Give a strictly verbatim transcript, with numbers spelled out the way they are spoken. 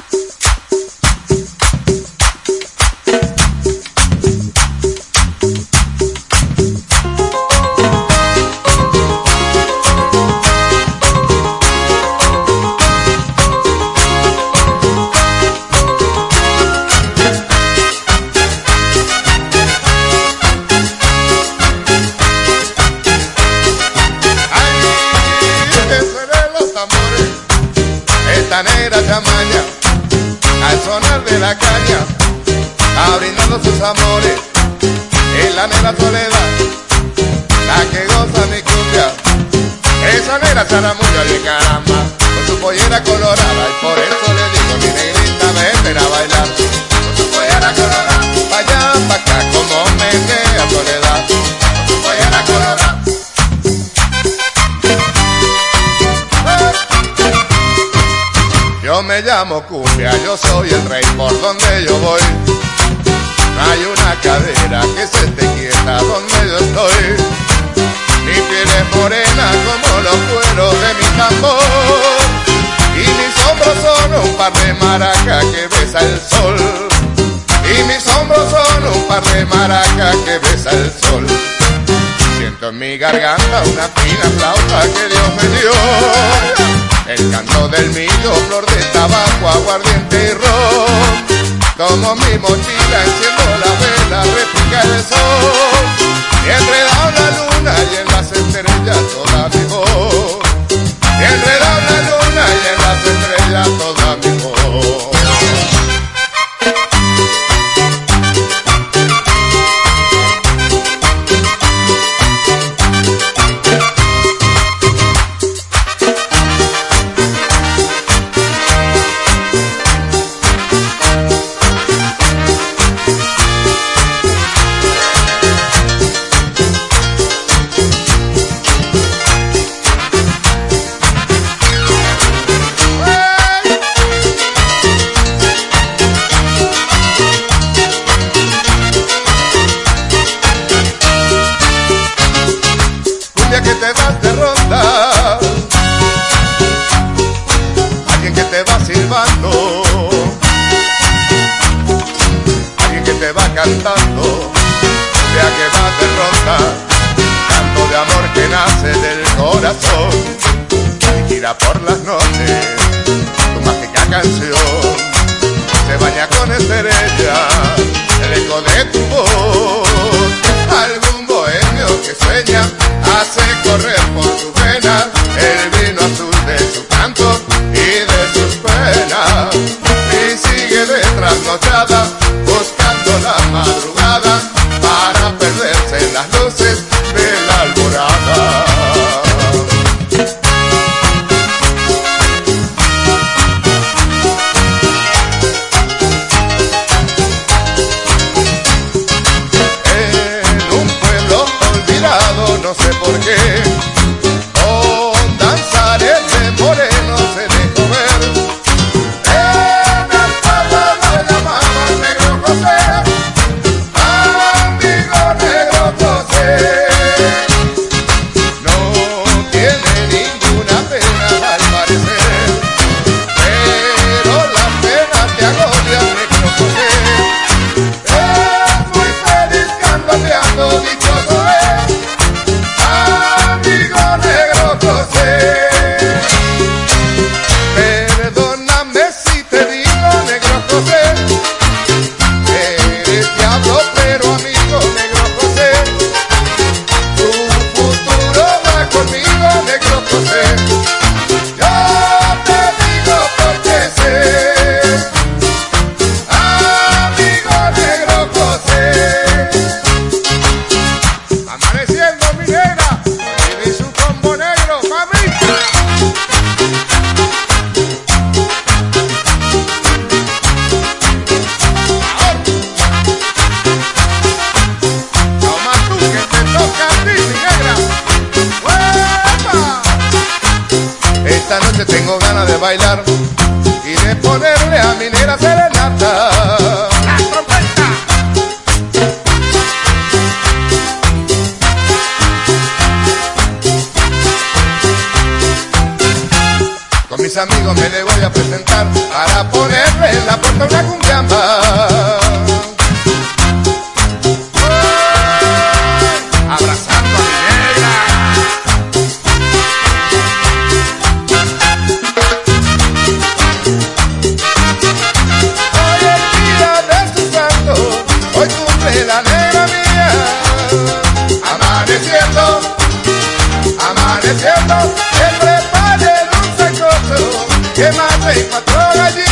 Esta negra chamaña, al sonar de la caña, abrindando sus amores, en la negra soledad, la que goza mi cumbia, esa negra charamulla de caramba, con su pollera colorada, y por eso le digo, mi negrita, vete a bailar, con su pollera colorada, pa' allá, pa' acá, como menea soledad, con su pollera colorada. Yo me llamo cumbia, yo soy el rey por donde yo voy. No hay una cadera que se esté quieta donde yo estoy. Mi piel es morena como los cueros de mi tambor. Y mis hombros son un par de maracas que besa el sol. Y mis hombros son un par de maracas que besa el sol. Siento en mi garganta una fina flauta que Dios me dio. El canto del millo, flor de tabaco, aguardiente y ron. Tomo mi mochila, enciendo la vela, repica el sol. Y enredado en la luna y en las estrellas toda mi voz. Y enredado en la luna y en las estrellas toda mi voz. Que te vas de ronda, alguien que te va silbando, alguien que te va cantando, vea que vas de ronda, canto de amor que nace del corazón y gira por las noches tu mágica canción, se baña con estrellas el eco de tu voz, algún bohemio que sueña hace correr por tu vena el vino azul de su canto y de sus penas. Y sigue de trasnochada buscando la madrugada para perderse en las luces de la alborada. No sé por qué, con danzares de moreno se dejó ver. En el pueblo lo llamaban Negro José, amigo Negro José. No tiene ninguna pena al parecer, pero las penas te agobian, Negro José. Es muy feliz candoleando, dichoso es. Perdóname si te digo, Negro José, eres diablo pero amigo, Negro José, tu futuro va conmigo, Negro José, yo te digo porque sé, amigo Negro José. Amaneciendo mi negra y su combo negro, mami. Toma tú que te toca a ti, mi negra. ¡Uepa! Esta noche tengo ganas de bailar y de ponerle a mi negra serenata. ¡La trompeta! Con mis amigos me le voy a presentar para ponerle la puerta una cumbiamba. Abrazando a mi negra. Hoy el día de su santo, hoy cumple la negra mía. Amaneciendo, amaneciendo, que prepare el dulce coso, que mate cuatro gallinas.